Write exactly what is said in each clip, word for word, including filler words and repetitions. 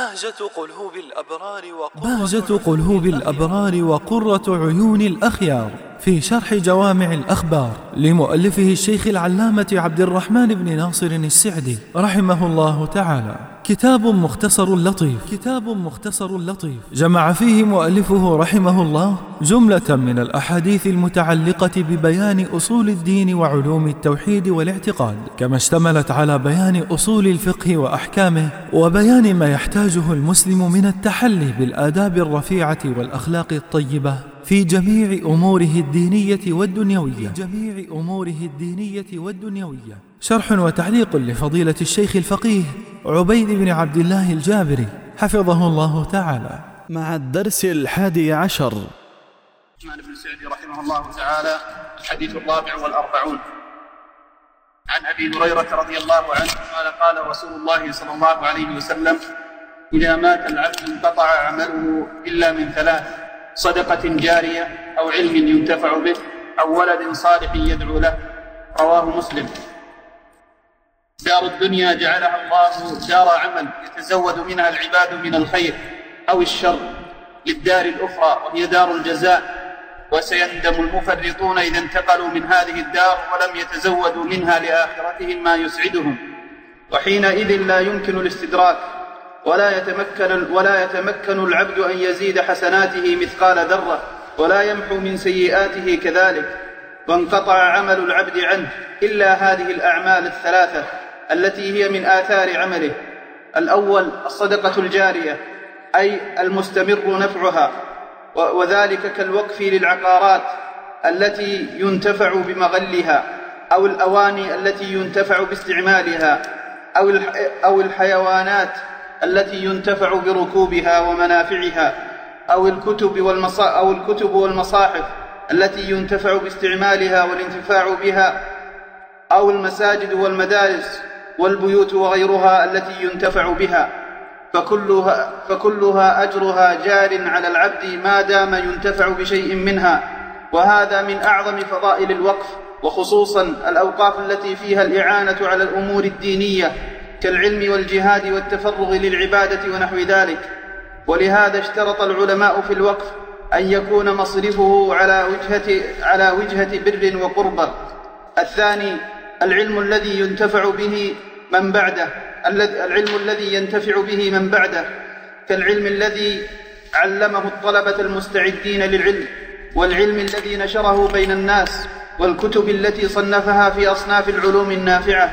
بهجة قلوب الأبرار بهجة قلوب الأبرار وقرة عيون الأخيار في شرح جوامع الأخبار لمؤلفه الشيخ العلامة عبد الرحمن بن ناصر السعدي رحمه الله تعالى. كتاب مختصر لطيف كتاب مختصر لطيف جمع فيه مؤلفه رحمه الله جملة من الأحاديث المتعلقة ببيان أصول الدين وعلوم التوحيد والاعتقاد، كما اشتملت على بيان أصول الفقه وأحكامه وبيان ما يحتاجه المسلم من التحلي بالآداب الرفيعة والأخلاق الطيبة في جميع أموره الدينية والدنيوية في جميع أموره الدينية والدنيوية. شرح وتعليق لفضيلة الشيخ الفقيه عبيد بن عبد الله الجابري حفظه الله تعالى، مع الدرس الحادي عشر. عثمان بن سعدي رحمه الله تعالى. الحديث الرابع والأربعون عن أبي هريرة رضي الله عنه قال قال رسول الله صلى الله عليه وسلم: إذا مات العبد انقطع عمله إلا من ثلاث: صدقة جارية، أو علم ينتفع به، أو ولد صالح يدعو له. رواه مسلم. دار الدنيا جعلها الله دار عمل يتزود منها العباد من الخير أو الشر للدار الأخرى وهي دار الجزاء، وسيندم المفرطون إذا انتقلوا من هذه الدار ولم يتزودوا منها لآخرتهم ما يسعدهم، وحينئذ لا يمكن الاستدراك ولا يتمكن, ولا يتمكن العبد أن يزيد حسناته مثقال ذرة ولا يمحو من سيئاته كذلك. وانقطع عمل العبد عنه إلا هذه الأعمال الثلاثة التي هي من آثار عمله: الأول الصدقة الجارية، أي المستمر نفعها، وذلك كالوقف للعقارات التي ينتفع بمغلها، أو الأواني التي ينتفع باستعمالها، أو الحيوانات التي ينتفع بركوبها ومنافعها، أو الكتب والمصا أو الكتب والمصاحف التي ينتفع باستعمالها والانتفاع بها، أو المساجد والمدارس والبيوت وغيرها التي ينتفع بها، فكلها, فكلها أجرها جار على العبد ما دام ينتفع بشيء منها. وهذا من أعظم فضائل الوقف، وخصوصا الأوقاف التي فيها الإعانة على الأمور الدينية كالعلم والجهاد والتفرغ للعبادة ونحو ذلك. ولهذا اشترط العلماء في الوقف أن يكون مصرفه على وجهة, على وجهة بر وقربة. الثاني العلم الذي ينتفع به من بعده العلم الذي ينتفع به من بعده كالعلم الذي علمه الطلبة المستعدين للعلم، والعلم الذي نشره بين الناس، والكتب التي صنفها في أصناف العلوم النافعة.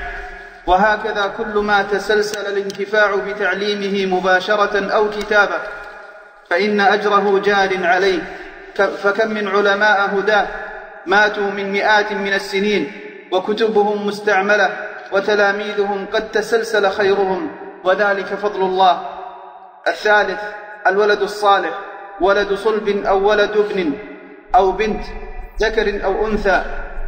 وهكذا كل ما تسلسل الانتفاع بتعليمه مباشرة أو كتابة فإن أجره جار عليه. فكم من علماء هداة ماتوا من مئات من السنين وكتبهم مستعملة وتلاميذهم قد تسلسل خيرهم، وذلك فضل الله. الثالث الولد الصالح، ولد صلب أو ولد ابن أو بنت، ذكر أو أنثى،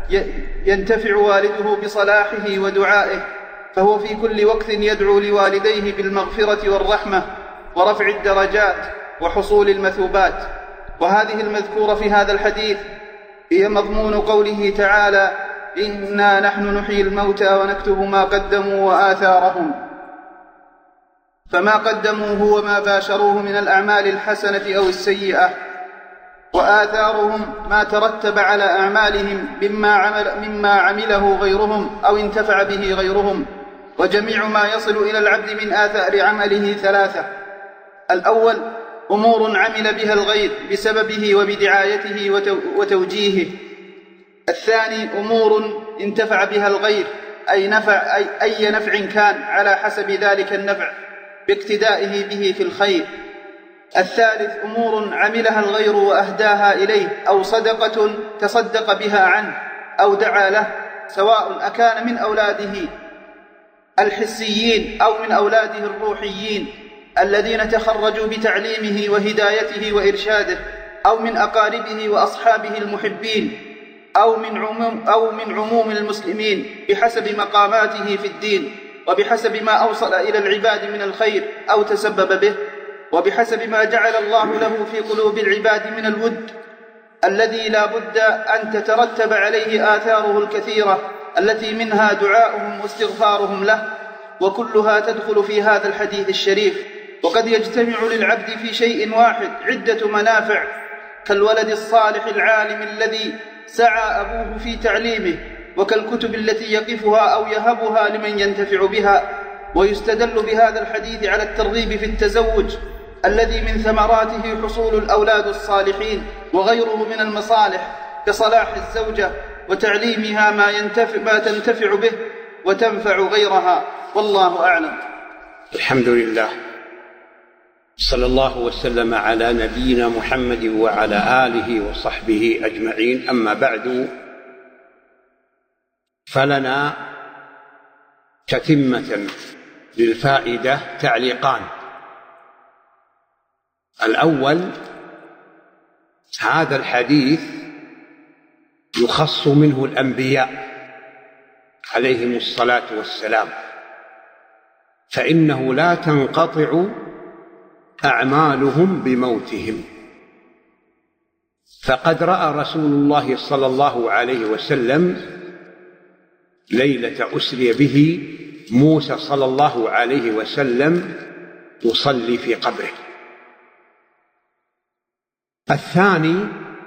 ينتفع والده بصلاحه ودعائه، فهو في كل وقت يدعو لوالديه بالمغفرة والرحمة ورفع الدرجات وحصول المثوبات. وهذه المذكورة في هذا الحديث هي مضمون قوله تعالى: إنا نحن نحيي الموتى ونكتب ما قدموا وآثارهم. فما قدموا هو ما باشروه من الأعمال الحسنة أو السيئة، وآثارهم ما ترتب على أعمالهم مما, عمل مما عمله غيرهم أو انتفع به غيرهم. وجميع ما يصل إلى العبد من آثار عمله ثلاثة: الأول أمور عمل بها الغير بسببه وبدعايته وتوجيهه. الثاني أمور انتفع بها الغير، أي, نفع أي, أي نفع كان على حسب ذلك النفع باقتدائه به في الخير. الثالث أمور عملها الغير وأهداها إليه، أو صدقة تصدق بها عنه أو دعا له، سواء أكان من أولاده الحسيين أو من أولاده الروحيين الذين تخرجوا بتعليمه وهدايته وإرشاده، أو من أقاربه وأصحابه المحبين، أو من عموم, أو من عموم المسلمين بحسب مقاماته في الدين وبحسب ما أوصل إلى العباد من الخير أو تسبب به، وبحسب ما جعل الله له في قلوب العباد من الود الذي لا بد أن تترتب عليه آثاره الكثيرة التي منها دعاؤهم واستغفارهم له، وكلها تدخل في هذا الحديث الشريف. وقد يجتمع للعبد في شيء واحد عدة منافع، كالولد الصالح العالم الذي سعى أبوه في تعليمه، وكالكتب التي يقفها أو يهبها لمن ينتفع بها. ويستدل بهذا الحديث على الترغيب في التزوج الذي من ثمراته حصول الأولاد الصالحين وغيره من المصالح، كصلاح الزوجة وتعليمها ما, ينتفع ما تنتفع به وتنفع غيرها، والله أعلم. الحمد لله، صلى الله وسلم على نبينا محمد وعلى آله وصحبه أجمعين. أما بعد، فلنا تتمة للفائدة تعليقان. الأول: هذا الحديث يخص منه الأنبياء عليهم الصلاة والسلام، فإنه لا تنقطع أعمالهم بموتهم. فقد رأى رسول الله صلى الله عليه وسلم ليلة أسري به موسى صلى الله عليه وسلم يصلي في قبره. الثاني: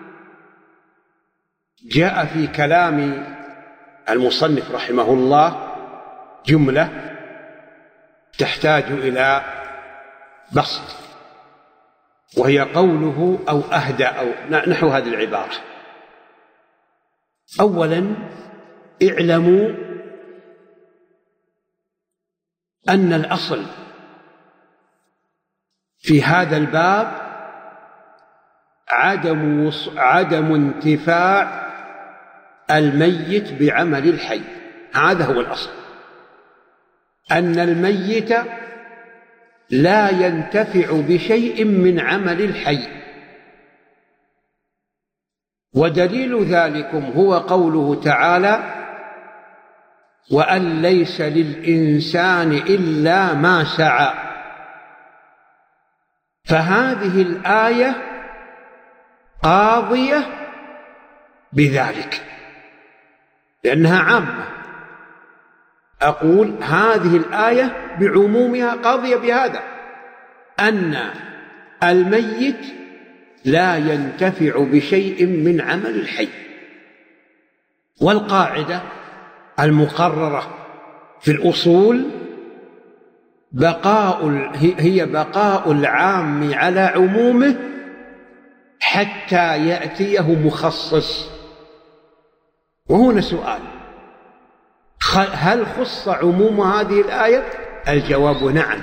جاء في كلام المصنف رحمه الله جملة تحتاج إلى بسط، وهي قوله أو أهدى أو نحو هذه العبارة. أولا: اعلموا أن الأصل في هذا الباب عدم عدم انتفاع الميت بعمل الحي. هذا هو الأصل، أن الميت لا ينتفع بشيء من عمل الحي. ودليل ذلكم هو قوله تعالى: وأن ليس للإنسان إلا ما سعى. فهذه الآية قاضية بذلك لأنها عامة. أقول هذه الآية بعمومها قاضية بهذا، أن الميت لا ينتفع بشيء من عمل الحي. والقاعدة المقررة في الأصول بقاء هي بقاء العام على عمومه حتى يأتيه مخصص. وهنا سؤال: هل خص عموم هذه الآية؟ الجواب نعم،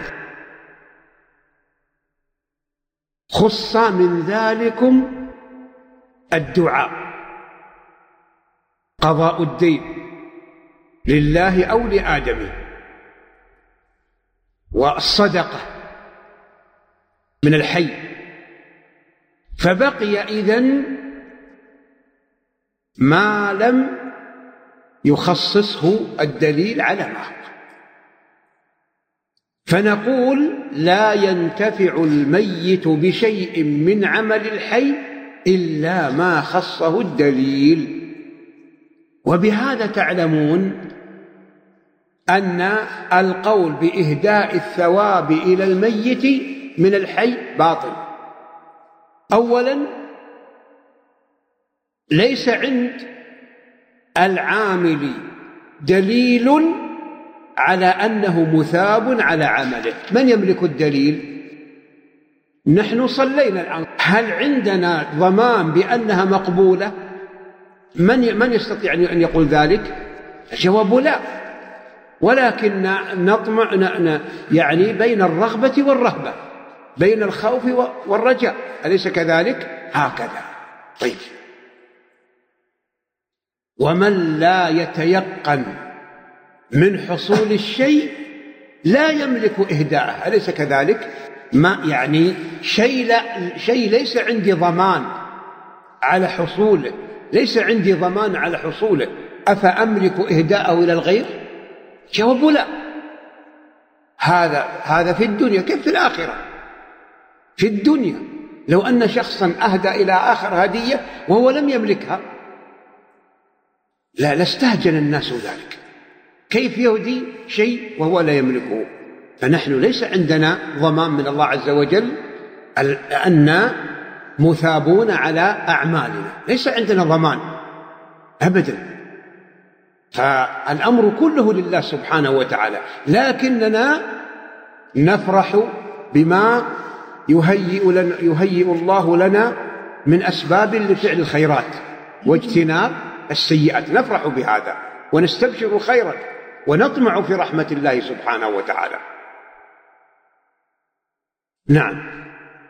خص من ذلكم الدعاء، قضاء الدين لله أو لآدم، والصدقة من الحي. فبقي إذن ما لم يخصصه الدليل على ما هو. فنقول لا ينتفع الميت بشيء من عمل الحي إلا ما خصه الدليل. وبهذا تعلمون أن القول بإهداء الثواب إلى الميت من الحي باطل. أولا، ليس عند العامل دليل على أنه مثاب على عمله. من يملك الدليل؟ نحن صلينا الآن، هل عندنا ضمان بأنها مقبولة؟ من من يستطيع أن يقول ذلك؟ الجواب لا، ولكن نطمع يعني بين الرغبة والرهبة، بين الخوف والرجاء، أليس كذلك؟ هكذا. طيب، ومن لا يتيقن من حصول الشيء لا يملك إهداءه، أليس كذلك؟ ما يعني شيء, لا شيء ليس عندي ضمان على حصوله، ليس عندي ضمان على حصوله، أفأملك إهداءه إلى الغير؟ جواب لا. هذا هذا في الدنيا، كيف في الآخرة؟ في الدنيا لو أن شخصا أهدى إلى آخر هدية وهو لم يملكها، لا لاستهجن الناس ذلك. كيف يهدي شيء وهو لا يملكه؟ فنحن ليس عندنا ضمان من الله عز وجل أن مثابون على أعمالنا، ليس عندنا ضمان أبدا. فالأمر كله لله سبحانه وتعالى، لكننا نفرح بما يهيئ, لنا يهيئ الله لنا من أسباب لفعل الخيرات واجتناب السيئات، نفرح بهذا ونستبشر خيرا ونطمع في رحمة الله سبحانه وتعالى. نعم.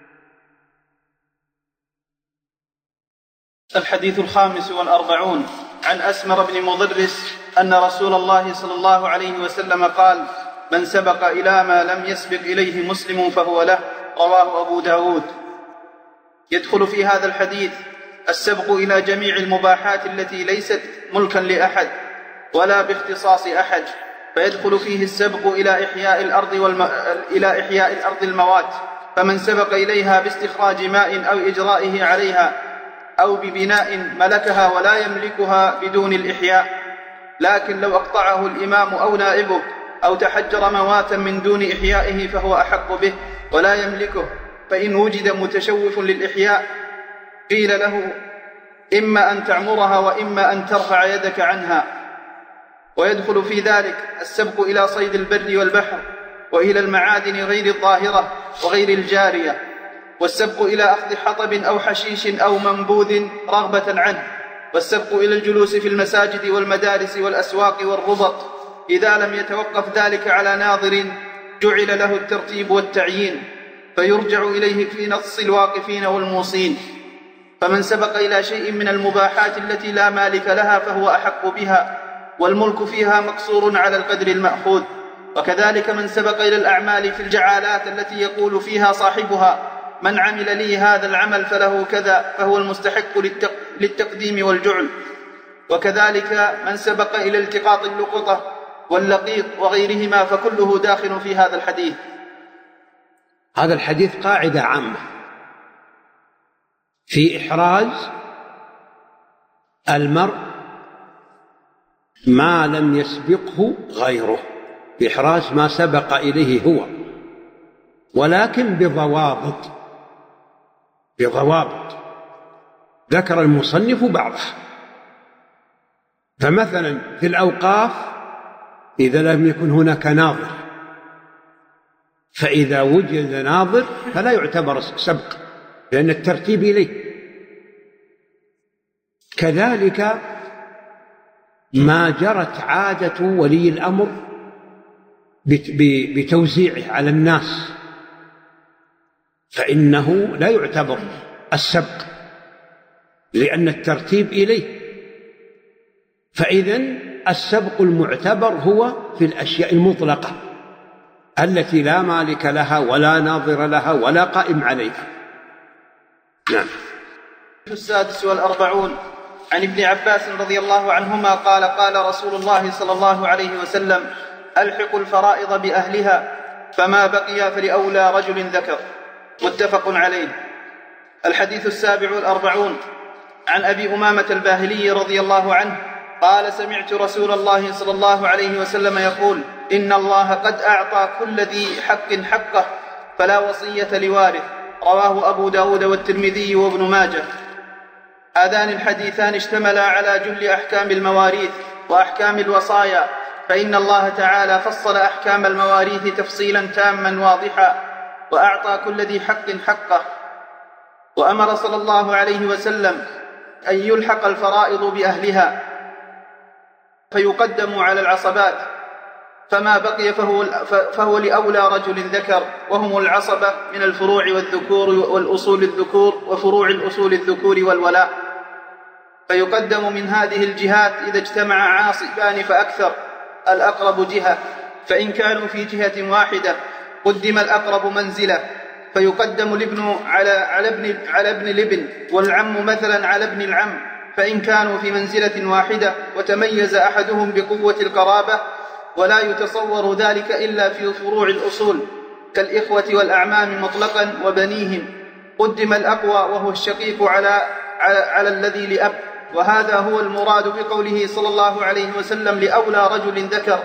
الحديث الخامس والأربعون عن أسمر بن مضرس أن رسول الله صلى الله عليه وسلم قال: من سبق إلى ما لم يسبق إليه مسلم فهو له. رواه أبو داود. يدخل في هذا الحديث السبق إلى جميع المباحات التي ليست ملكا لأحد ولا باختصاص أحد، فيدخل فيه السبق إلى إحياء الأرض, والم... إلى إحياء الأرض الموات، فمن سبق إليها باستخراج ماء أو إجرائه عليها أو ببناء ملكها ولا يملكها بدون الإحياء، لكن لو أقطعه الإمام أو نائبه أو تحجر مواتا من دون إحيائه فهو أحق به ولا يملكه. فإن وجد متشوف للإحياء قيل له: إما أن تعمرها وإما أن ترفع يدك عنها. ويدخل في ذلك السبق إلى صيد البر والبحر وإلى المعادن غير الظاهرة وغير الجارية، والسبق إلى أخذ حطب أو حشيش أو منبوذ رغبة عنه، والسبق إلى الجلوس في المساجد والمدارس والأسواق والربط إذا لم يتوقف ذلك على ناظر جعل له الترتيب والتعيين، فيرجع إليه في نص الواقفين والموصين. فمن سبق إلى شيء من المباحات التي لا مالك لها فهو أحق بها، والملك فيها مقصور على القدر المأخوذ. وكذلك من سبق إلى الأعمال في الجعالات التي يقول فيها صاحبها: من عمل لي هذا العمل فله كذا، فهو المستحق للتقديم والجعل. وكذلك من سبق إلى التقاط اللقطة واللقيط وغيرهما، فكله داخل في هذا الحديث. هذا الحديث قاعدة عامة في إحراز المرء ما لم يسبقه غيره، في إحراز ما سبق إليه هو، ولكن بضوابط بضوابط ذكر المصنف بعضها. فمثلا في الأوقاف إذا لم يكن هناك ناظر، فإذا وجد ناظر فلا يعتبر سبق لأن الترتيب إليه. كذلك ما جرت عادة ولي الأمر بتوزيعه على الناس فإنه لا يعتبر السبق لأن الترتيب إليه. فإذن السبق المعتبر هو في الأشياء المطلقة التي لا مالك لها ولا ناظر لها ولا قائم عليها. نعم. السادس والأربعون عن ابن عباس رضي الله عنهما قال: قال رسول الله صلى الله عليه وسلم: ألحقوا الفرائض بأهلها، فما بقي فلأولى رجل ذكر. متفق عليه. الحديث السابع والأربعون عن أبي أمامة الباهلي رضي الله عنه قال: سمعت رسول الله صلى الله عليه وسلم يقول: إن الله قد أعطى كل ذي حق حقه، فلا وصية لوارث. رواه أبو داود والترمذي وابن ماجه. هذان الحديثان اشتملا على جل أحكام المواريث وأحكام الوصايا، فإن الله تعالى فصل أحكام المواريث تفصيلا تاما واضحا، وأعطى كل ذي حق حقه، وأمر صلى الله عليه وسلم أن يلحق الفرائض بأهلها فيقدم على العصبات، فما بقي فهو, فهو لأولى رجل ذكر، وهم العصبة من الفروع والذكور والأصول الذكور وفروع الأصول الذكور والولاء، فيقدم من هذه الجهات إذا اجتمع عاصبان فأكثر الأقرب جهة، فإن كانوا في جهة واحدة قدم الأقرب منزلة، فيقدم الابن على, على, ابن, على ابن الابن، والعم مثلا على ابن العم، فإن كانوا في منزلة واحدة وتميز أحدهم بقوة القرابة، ولا يتصور ذلك إلا في فروع الأصول كالإخوة والأعمام مطلقا وبنيهم، قدم الأقوى وهو الشقيق على, على, على الذي لأب. وهذا هو المراد بقوله صلى الله عليه وسلم: لأولى رجل ذكر،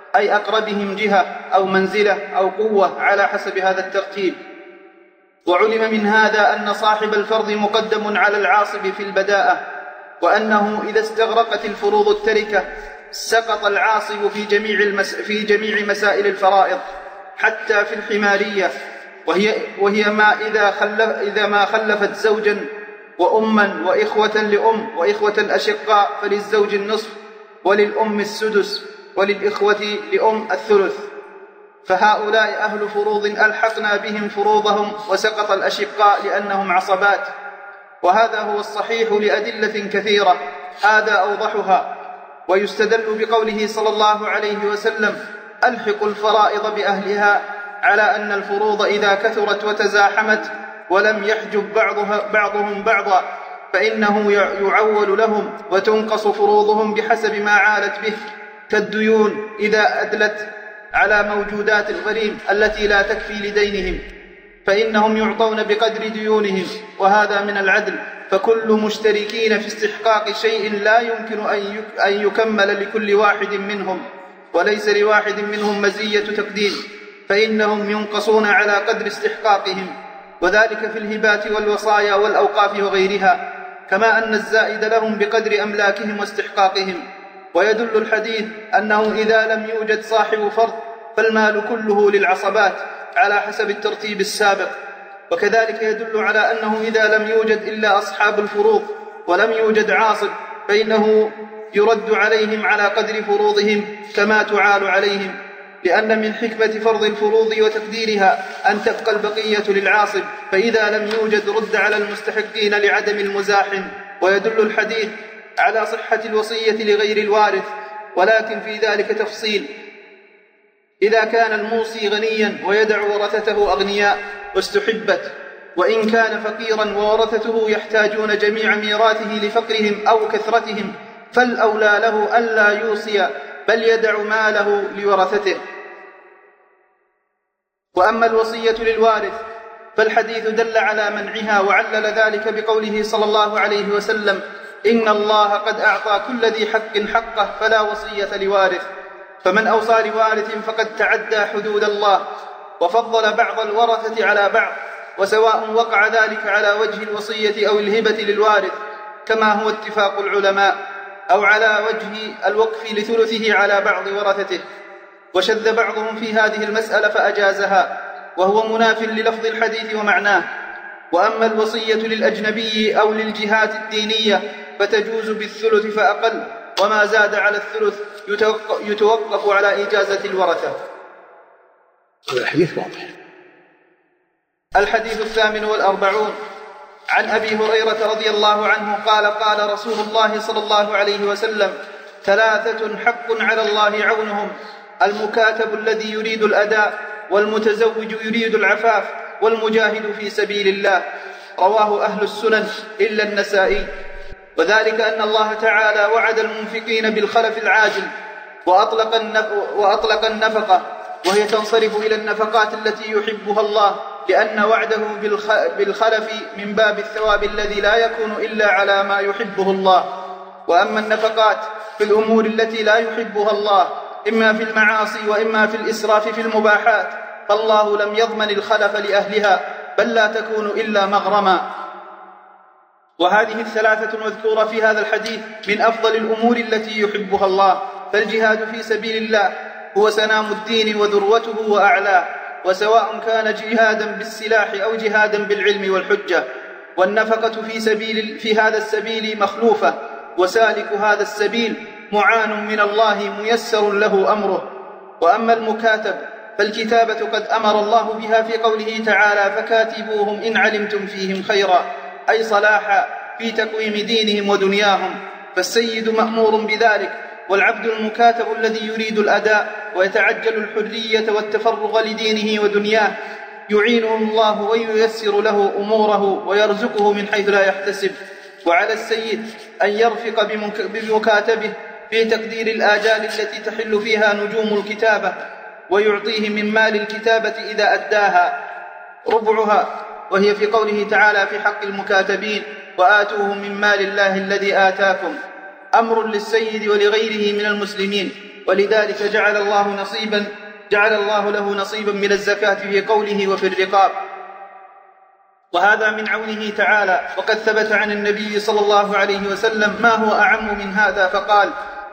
أي أقربهم جهة أو منزلة أو قوة على حسب هذا الترتيب. وعلم من هذا أن صاحب الفرض مقدم على العاصب في البداءة، وأنه إذا استغرقت الفروض التركة سقط العاصب في جميع, المس... في جميع مسائل الفرائض حتى في الحمارية، وهي, وهي ما إذا, خلف... إذا ما خلفت زوجا وأما وإخوة لأم وإخوة الأشقاء فللزوج النصف وللأم السدس وللإخوة لأم الثلث. فهؤلاء أهل فروض ألحقنا بهم فروضهم، وسقط الأشقاء لأنهم عصبات. وهذا هو الصحيح لأدلة كثيرة، هذا أوضحها. ويستدل بقوله صلى الله عليه وسلم: ألحقوا الفرائض بأهلها، على أن الفروض إذا كثرت وتزاحمت ولم يحجب بعضها بعضهم بعضا فإنه يعول لهم وتنقص فروضهم بحسب ما عالت به، كالديون إذا أدلت على موجودات الغريم التي لا تكفي لدينهم فإنهم يعطون بقدر ديونهم، وهذا من العدل. فكل مشتركين في استحقاق شيء لا يمكن أن يكمل لكل واحد منهم، وليس لواحد منهم مزية تقديم، فإنهم ينقصون على قدر استحقاقهم، وذلك في الهبات والوصايا والأوقاف وغيرها، كما أن الزائد لهم بقدر أملاكهم واستحقاقهم. ويدل الحديث أنه إذا لم يوجد صاحب فرض فالمال كله للعصبات على حسب الترتيب السابق. وكذلك يدل على أنه إذا لم يوجد إلا أصحاب الفروض ولم يوجد عاصب فإنه يرد عليهم على قدر فروضهم كما تعال عليهم، لأن من حكمة فرض الفروض وتقديرها أن تبقى البقية للعاصب، فإذا لم يوجد رد على المستحقين لعدم المزاحم. ويدل الحديث على صحة الوصية لغير الوارث، ولكن في ذلك تفصيل: إذا كان الموصي غنيا ويدع ورثته أغنياء واستحبت، وإن كان فقيرا وورثته يحتاجون جميع ميراثه لفقرهم أو كثرتهم فالأولى له ألا يوصي بل يدع ماله لورثته. وأما الوصية للوارث فالحديث دل على منعها، وعلل ذلك بقوله صلى الله عليه وسلم: إن الله قد أعطى كل ذي حق حقه فلا وصية لوارث. فمن أوصى لوارث فقد تعدى حدود الله وفضل بعض الورثة على بعض، وسواء وقع ذلك على وجه الوصية أو الهبة للوارث كما هو اتفاق العلماء، أو على وجه الوقف لثلثه على بعض ورثته. وشذ بعضهم في هذه المسألة فأجازها، وهو مناف للفظ الحديث ومعناه. وأما الوصية للأجنبي أو للجهات الدينية فتجوز بالثلث فأقل، وما زاد على الثلث يتوقف على إجازة الورثة. الحديث واضح. الحديث الثامن والأربعون عن أبي هريرة رضي الله عنه قال: قال رسول الله صلى الله عليه وسلم: ثلاثة حق على الله عونهم: المكاتب الذي يريد الأداء، والمتزوج يريد العفاف، والمجاهد في سبيل الله. رواه أهل السنن إلا النسائي. وذلك أن الله تعالى وعد المنفقين بالخلف العاجل، وأطلق, وأطلق النفقة، وهي تنصرف إلى النفقات التي يحبها الله، لأن وعده بالخلف من باب الثواب الذي لا يكون إلا على ما يحبه الله. وأما النفقات في الأمور التي لا يحبها الله إما في المعاصي وإما في الإسراف في المباحات فالله لم يضمن الخلف لأهلها، بل لا تكون إلا مغرما. وهذه الثلاثة المذكورة في هذا الحديث من أفضل الأمور التي يحبها الله، فالجهاد في سبيل الله هو سنام الدين وذروته وأعلاه، وسواء كان جهادا بالسلاح أو جهادا بالعلم والحجة. والنفقة في, سبيل في هذا السبيل مخلوفة، وسالك هذا السبيل معان من الله ميسر له أمره. وأما المكاتب فالكتابة قد أمر الله بها في قوله تعالى: فكاتبوهم إن علمتم فيهم خيرا، أي صلاحا في تقويم دينهم ودنياهم، فالسيد مأمور بذلك. والعبد المكاتب الذي يريد الأداء ويتعجل الحرية والتفرغ لدينه ودنياه يعينه الله وييسر له أموره ويرزقه من حيث لا يحتسب. وعلى السيد أن يرفق بمكاتبه في تقدير الآجال التي تحل فيها نجوم الكتابة، ويعطيه من مال الكتابة إذا أداها ربعها، وهي في قوله تعالى في حق المكاتبين: وآتوهم من مال الله الذي آتاكم. أمر للسيد ولغيره من المسلمين. ولذلك جعل الله نصيبا جعل الله له نصيبا من الزكاة في قوله وفي الرقاب، وهذا من عونه تعالى. وقد ثبت عن النبي صلى الله عليه وسلم ما هو أعم من هذا فقال: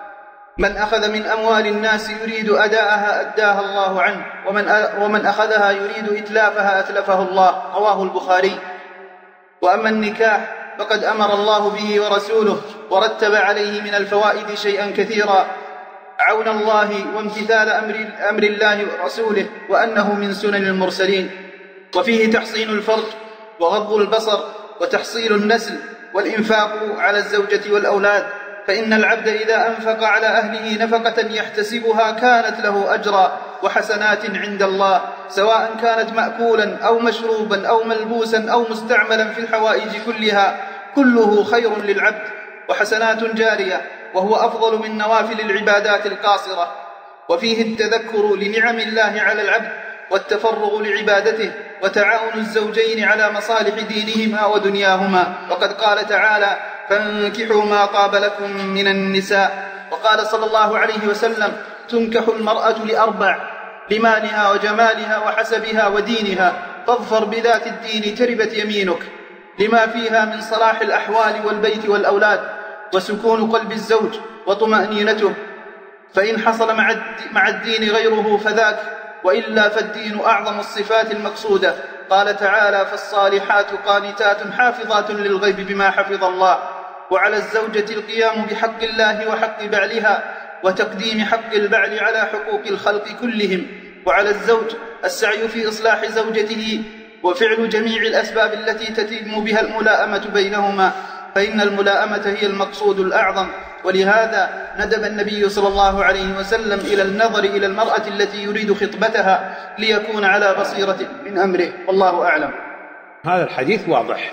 من أخذ من أموال الناس يريد أداءها أداها الله عنه، ومن, ومن أخذها يريد إتلافها أتلفه الله. رواه البخاري. وأما النكاح فقد أمر الله به ورسوله ورتب عليه من الفوائد شيئا كثيرا، عون الله وامتثال أمر, أمر الله ورسوله، وأنه من سنن المرسلين. وفيه تحصين الفرج وغض البصر وتحصيل النسل والإنفاق على الزوجة والأولاد، فإن العبد إذا أنفق على أهله نفقة يحتسبها كانت له أجرا وحسنات عند الله، سواء كانت مأكولا أو مشروبا أو ملبوسا أو مستعملا في الحوائج كلها، كله خير للعبد وحسنات جارية، وهو أفضل من نوافل العبادات القاصرة. وفيه التذكر لنعم الله على العبد والتفرغ لعبادته، وتعاون الزوجين على مصالح دينهما ودنياهما. وقد قال تعالى: فانكحوا ما طاب لكم من النساء. وقال صلى الله عليه وسلم: تنكح المرأة لأربع: لمالها وجمالها وحسبها ودينها، فاظفر بذات الدين تربت يمينك، لما فيها من صلاح الأحوال والبيت والأولاد، وسكون قلب الزوج وطمأنينته، فإن حصل مع الدين غيره فذاك، وإلا فالدين أعظم الصفات المقصودة. قال تعالى: فالصالحات قانتات حافظات للغيب بما حفظ الله. وعلى الزوجة القيام بحق الله وحق بعلها، وتقديم حق البعل على حقوق الخلق كلهم. وعلى الزوج السعي في إصلاح زوجته وفعل جميع الأسباب التي تتم بها الملائمة بينهما، فإن الملائمة هي المقصود الأعظم. ولهذا ندب النبي صلى الله عليه وسلم إلى النظر إلى المرأة التي يريد خطبتها ليكون على بصيرة من أمره، والله أعلم. هذا الحديث واضح،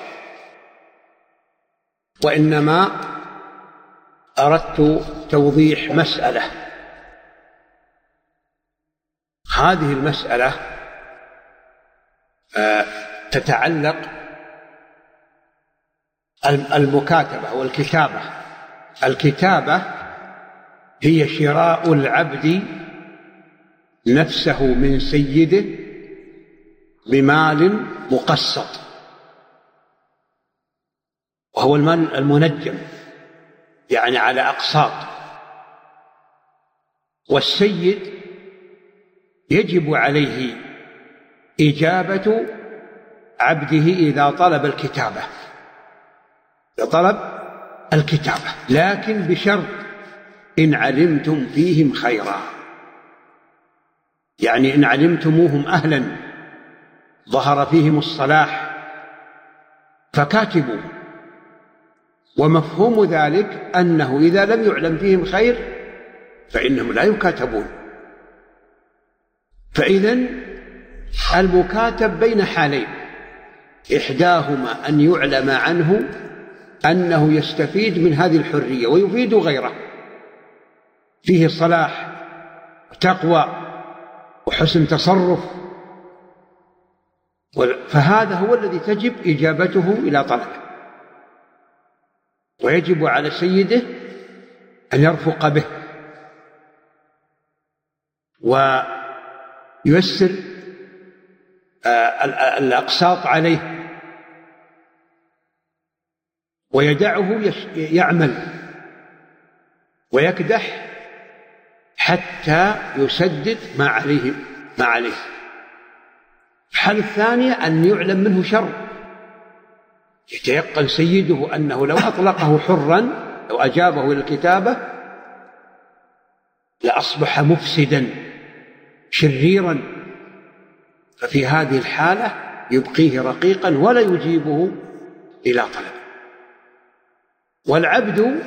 وإنما أردت توضيح مسألة. هذه المسألة تتعلق المكاتبة والكتابة. الكتابة هي شراء العبد نفسه من سيده بمال مقسط، وهو المال المنجم، يعني على أقساط. والسيد يجب عليه إجابة عبده إذا طلب الكتابة إذا طلب الكتابة لكن بشرط: إن علمتم فيهم خيرا، يعني إن علمتموهم أهلا ظهر فيهم الصلاح فكاتبوا. ومفهوم ذلك أنه إذا لم يعلم فيهم خير فإنهم لا يكاتبون. فإذن المكاتب بين حالين: إحداهما أن يعلم عنه أنه يستفيد من هذه الحرية ويفيد غيره، فيه صلاح وتقوى وحسن تصرف، فهذا هو الذي تجب إجابته إلى طلبه، ويجب على سيده أن يرفق به وييسر الأقساط عليه، ويدعه يعمل ويكدح حتى يسدد ما عليه ما عليه. الحالة الثانية أن يعلم منه شر، يتيقن سيده أنه لو أطلقه حرا، لو أجابه إلى الكتابة لأصبح مفسدا شريرا، ففي هذه الحالة يبقيه رقيقا ولا يجيبه إلى طلبه. والعبد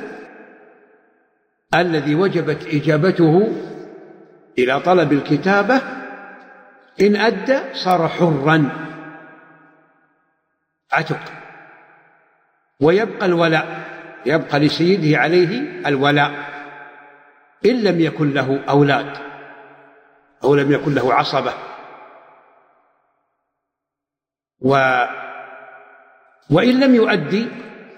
الذي وجبت إجابته إلى طلب الكتابة إن أدى صار حرا عتق، ويبقى الولاء، يبقى لسيده عليه الولاء إن لم يكن له أولاد أو لم يكن له عصبة. و وإن لم يؤدي،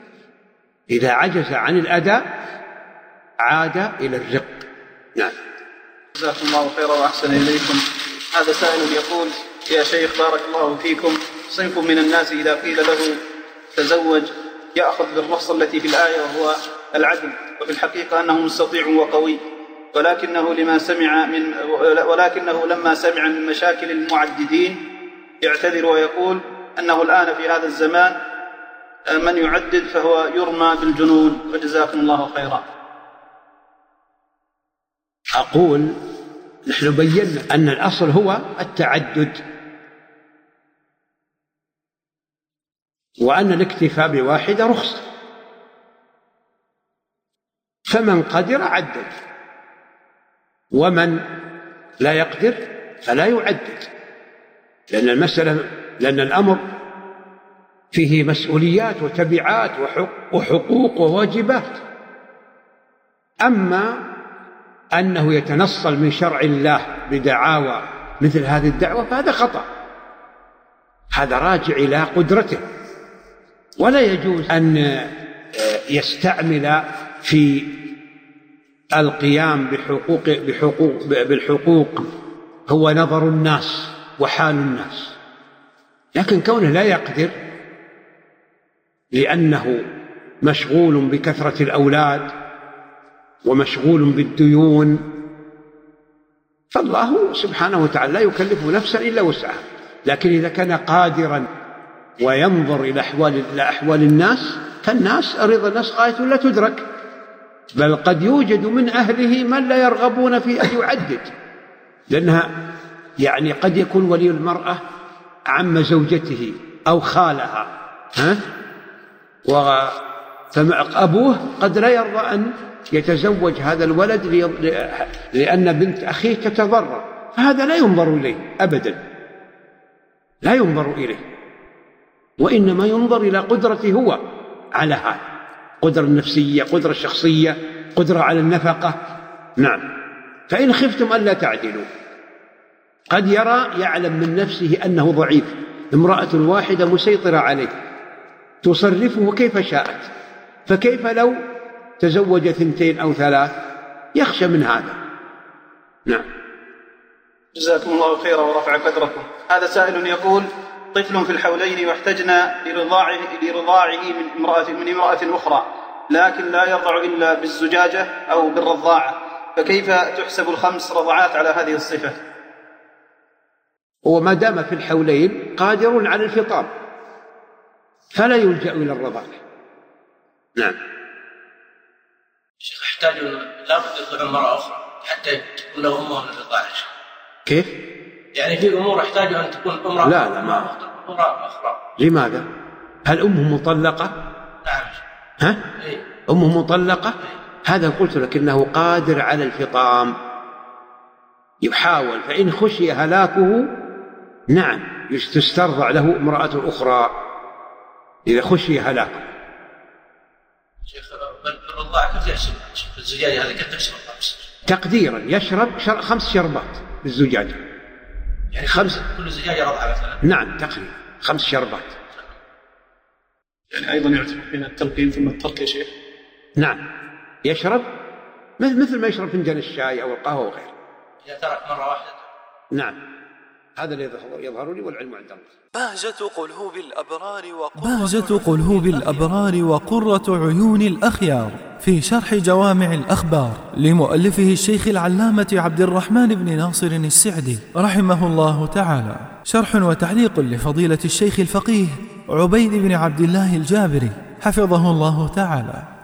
إذا عجز عن الأداء عاد إلى الرق. نعم. جزاكم الله خيرا وأحسن إليكم. هذا سائل يقول: يا شيخ بارك الله فيكم، صنف من الناس إذا قيل له تزوج يأخذ بالرخصة التي في الآية وهو العدل، وفي الحقيقة أنه مستطيع وقوي، ولكنه لما سمع من ولكنه لما سمع من مشاكل المعددين يعتذر ويقول أنه الآن في هذا الزمان من يعدد فهو يرمى بالجنون، وجزاكم الله خيرا. أقول نحن بينا أن الأصل هو التعدد، وأن الاكتفاء بواحدة رخصة، فمن قدر عدد، ومن لا يقدر فلا يعدد، لأن المسألة لأن الأمر فيه مسؤوليات وتبعات وحقوق وواجبات. أما أنه يتنصل من شرع الله بدعاوى مثل هذه الدعوة فهذا خطأ، هذا راجع إلى قدرته، ولا يجوز أن يستعمل في القيام بحقوق بحقوق بالحقوق هو نظر الناس وحال الناس، لكن كونه لا يقدر لأنه مشغول بكثرة الأولاد ومشغول بالديون، فالله سبحانه وتعالى لا يكلف نفسا إلا وسعها. لكن إذا كان قادرا وينظر إلى أحوال, إلى أحوال الناس، فالناس رضا الناس غاية لا تدرك، بل قد يوجد من أهله من لا يرغبون في أن يعدد، لأنها يعني قد يكون ولي المرأة عم زوجته أو خالها، ها؟ فأبوه قد لا يرضى أن يتزوج هذا الولد لأن بنت أخيه تتضرر، فهذا لا ينظر إليه أبدا، لا ينظر إليه، وإنما ينظر إلى قدرته هو على هذا، قدرة نفسية، قدرة شخصية، قدرة على النفقة. نعم. فإن خفتم ألا تعدلوا، قد يرى يعلم من نفسه أنه ضعيف، امرأة واحدة مسيطرة عليه تصرفه كيف شاءت، فكيف لو تزوج ثنتين أو ثلاث؟ يخشى من هذا. نعم. جزاكم الله خيرا ورفع قدركم. هذا سائل يقول: طفل في الحولين واحتجنا لرضاعه, لرضاعه من, امرأة من امرأة أخرى، لكن لا يرضع إلا بالزجاجة أو بالرضاعة، فكيف تحسب الخمس رضعات على هذه الصفة؟ وما دام في الحولين قادر على الفطام فلا يلجأ إلى الرضاعة. نعم. شيخ، احتاج لا بد يرضع مرة أخرى حتى تكون له أمه من الرضاعة. كيف؟ يعني في أمور يحتاج أن تكون امرأة لا لا ما أخرى. لماذا؟ هل أمه مطلقة؟ نعم. ها؟ إيه؟ أمه مطلقة؟ إيه؟ هذا قلت لك إنه قادر على الفطام، يحاول، فإن خشي هلاكه نعم تسترضع له امرأة أخرى إذا خشي هلاكه. شيخ، الرضاعة كيف يحسب الزجاجة هذا كيف تحسب الخمس؟ تقديرا يشرب شر... خمس شربات بالزجاجة، يعني خمس كل زجاجة رضعة مثلا. نعم تقريبا خمس شربات. يعني أيضا يعتبر بين التلقين ثم الترك يا شيخ. نعم يشرب مثل ما يشرب فنجان الشاي أو القهوة وغيره. إذا ترك مرة واحدة. نعم هذا اللي يظهر لي والعلم عند الله. بهجة قلوب الأبرار بهجة قلوب الأبرار وقرة عيون الأخيار في شرح جوامع الأخبار لمؤلفه الشيخ العلامة عبد الرحمن بن ناصر السعدي رحمه الله تعالى، شرح وتعليق لفضيلة الشيخ الفقيه عبيد بن عبد الله الجابري حفظه الله تعالى.